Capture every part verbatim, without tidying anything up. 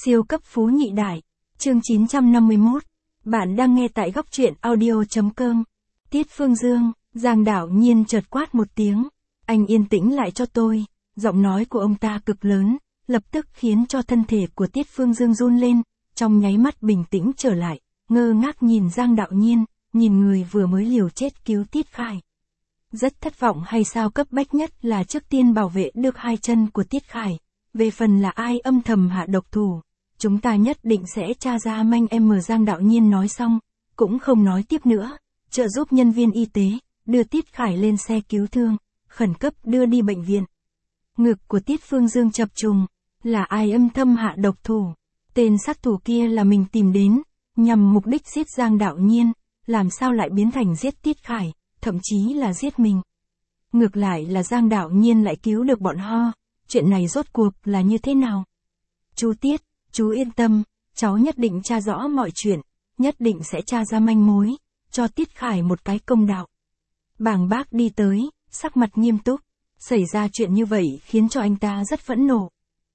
Siêu cấp phú nhị đại. Chương chín trăm năm mươi mốt. Bạn đang nghe tại góc truyện audio.com. Tiết Phương Dương, Giang Đảo Nhiên chợt quát một tiếng. Anh yên tĩnh lại cho tôi. Giọng nói của ông ta cực lớn, lập tức khiến cho thân thể của Tiết Phương Dương run lên, trong nháy mắt bình tĩnh trở lại, ngơ ngác nhìn Giang Đảo Nhiên, nhìn người vừa mới liều chết cứu Tiết Khải. Rất thất vọng hay sao, cấp bách nhất là trước tiên bảo vệ được hai chân của Tiết Khải. Về phần là ai âm thầm hạ độc thủ, chúng ta nhất định sẽ tra ra manh em. Giang Đảo Nhiên nói xong, cũng không nói tiếp nữa, trợ giúp nhân viên y tế, đưa Tiết Khải lên xe cứu thương, khẩn cấp đưa đi bệnh viện. Ngực của Tiết Phương Dương chập trùng, là ai âm thầm hạ độc thủ? Tên sát thủ kia là mình tìm đến, nhằm mục đích giết Giang Đảo Nhiên, làm sao lại biến thành giết Tiết Khải, thậm chí là giết mình. Ngược lại là Giang Đảo Nhiên lại cứu được bọn họ, chuyện này rốt cuộc là như thế nào? Chú Tiết, chú yên tâm, cháu nhất định tra rõ mọi chuyện, nhất định sẽ tra ra manh mối, cho Tiết Khải một cái công đạo. Bàng Bác đi tới, sắc mặt nghiêm túc, xảy ra chuyện như vậy khiến cho anh ta rất phẫn nộ.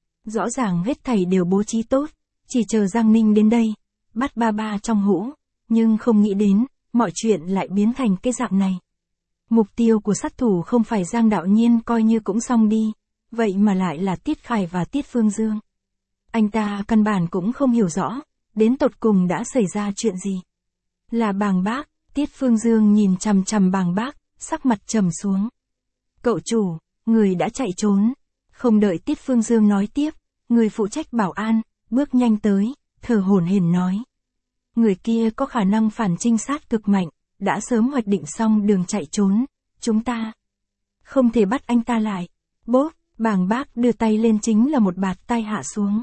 Rõ ràng hết thảy đều bố trí tốt, chỉ chờ Giang Ninh đến đây, bắt ba ba trong hũ, nhưng không nghĩ đến, mọi chuyện lại biến thành cái dạng này. Mục tiêu của sát thủ không phải Giang Đảo Nhiên coi như cũng xong đi, vậy mà lại là Tiết Khải và Tiết Phương Dương. Anh ta căn bản cũng không hiểu rõ, đến tột cùng đã xảy ra chuyện gì. Là Bàng Bác. Tiết Phương Dương nhìn chằm chằm Bàng Bác, sắc mặt trầm xuống. Cậu chủ, người đã chạy trốn. Không đợi Tiết Phương Dương nói tiếp, người phụ trách bảo an, bước nhanh tới, thở hổn hển nói. Người kia có khả năng phản trinh sát cực mạnh, đã sớm hoạch định xong đường chạy trốn, chúng ta không thể bắt anh ta lại. Bốp, Bàng Bác đưa tay lên chính là một bạt tai hạ xuống.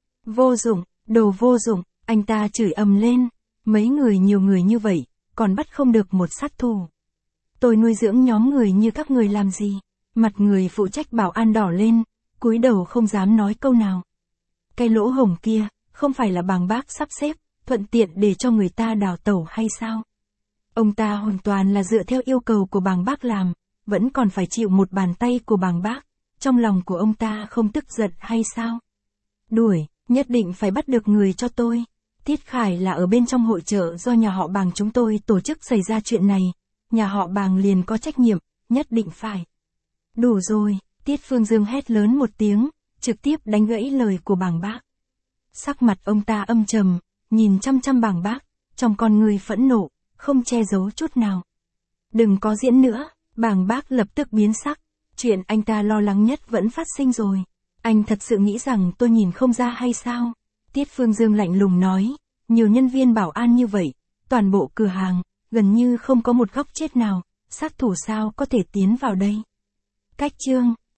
Vô dụng, đồ vô dụng, anh ta chửi ầm lên, mấy người nhiều người như vậy, còn bắt không được một sát thủ. Tôi nuôi dưỡng nhóm người như các người làm gì? Mặt người phụ trách bảo an đỏ lên, cúi đầu không dám nói câu nào. Cái lỗ hổng kia, không phải là Bàng Bác sắp xếp, thuận tiện để cho người ta đào tẩu hay sao? Ông ta hoàn toàn là dựa theo yêu cầu của Bàng Bác làm, vẫn còn phải chịu một bàn tay của Bàng Bác, trong lòng của ông ta không tức giận hay sao? Đuổi, nhất định phải bắt được người cho tôi. Tiết Khải là ở bên trong hội chợ do nhà họ Bàng chúng tôi tổ chức xảy ra chuyện này, nhà họ Bàng liền có trách nhiệm, nhất định phải. Đủ rồi, Tiết Phương Dương hét lớn một tiếng, trực tiếp đánh gãy lời của Bàng Bác. Sắc mặt ông ta âm trầm, nhìn chăm chăm Bàng Bác, trong con người phẫn nộ, không che giấu chút nào. Đừng có diễn nữa, Bàng Bác lập tức biến sắc, chuyện anh ta lo lắng nhất vẫn phát sinh rồi. Anh thật sự nghĩ rằng tôi nhìn không ra hay sao? Tiết Phương Dương lạnh lùng nói, nhiều nhân viên bảo an như vậy, toàn bộ cửa hàng, gần như không có một góc chết nào, sát thủ sao có thể tiến vào đây? Cách chương,